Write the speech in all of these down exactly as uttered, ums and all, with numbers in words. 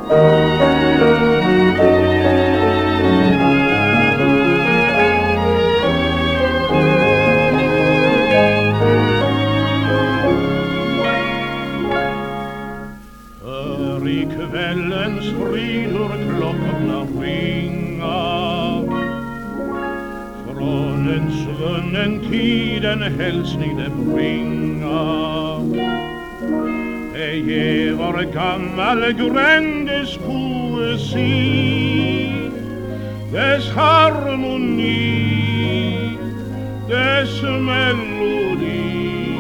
Hör i kvällens frid hur klockorna ringa, från en svunnen tid en hälsning det bringa. Det ger var gammal grändes poesi, dess harmoni, dess melodi.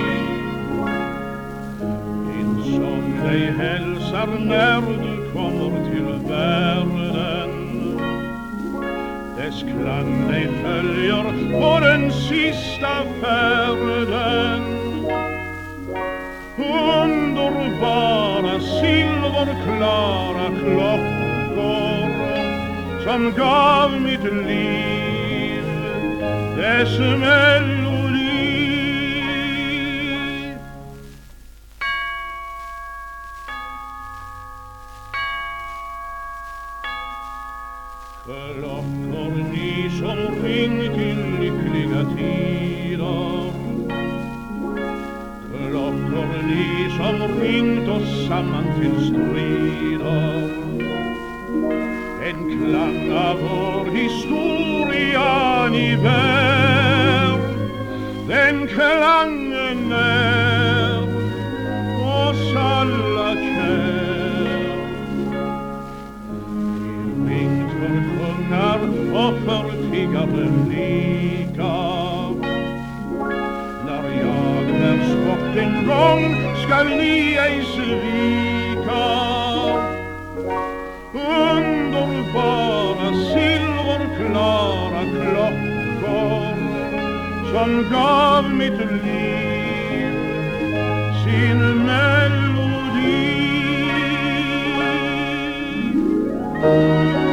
Din sång dig hälsar när du kommer till världen, dess klang dig följer på den sista färden. Underbara silverklara klockor som gav mitt liv dess melodi. Klockor ni som ringt i lyckliga tider, klockor ni som ringt oss samman till strider. En klang av vår historia ni bär, den klangen är oss alla kär. Ni ringt för kungar och för tiggare lika, när jag bärs bort en gång skall ni ej svika. Underbara silverklara klockor som gav mitt liv sin melodi.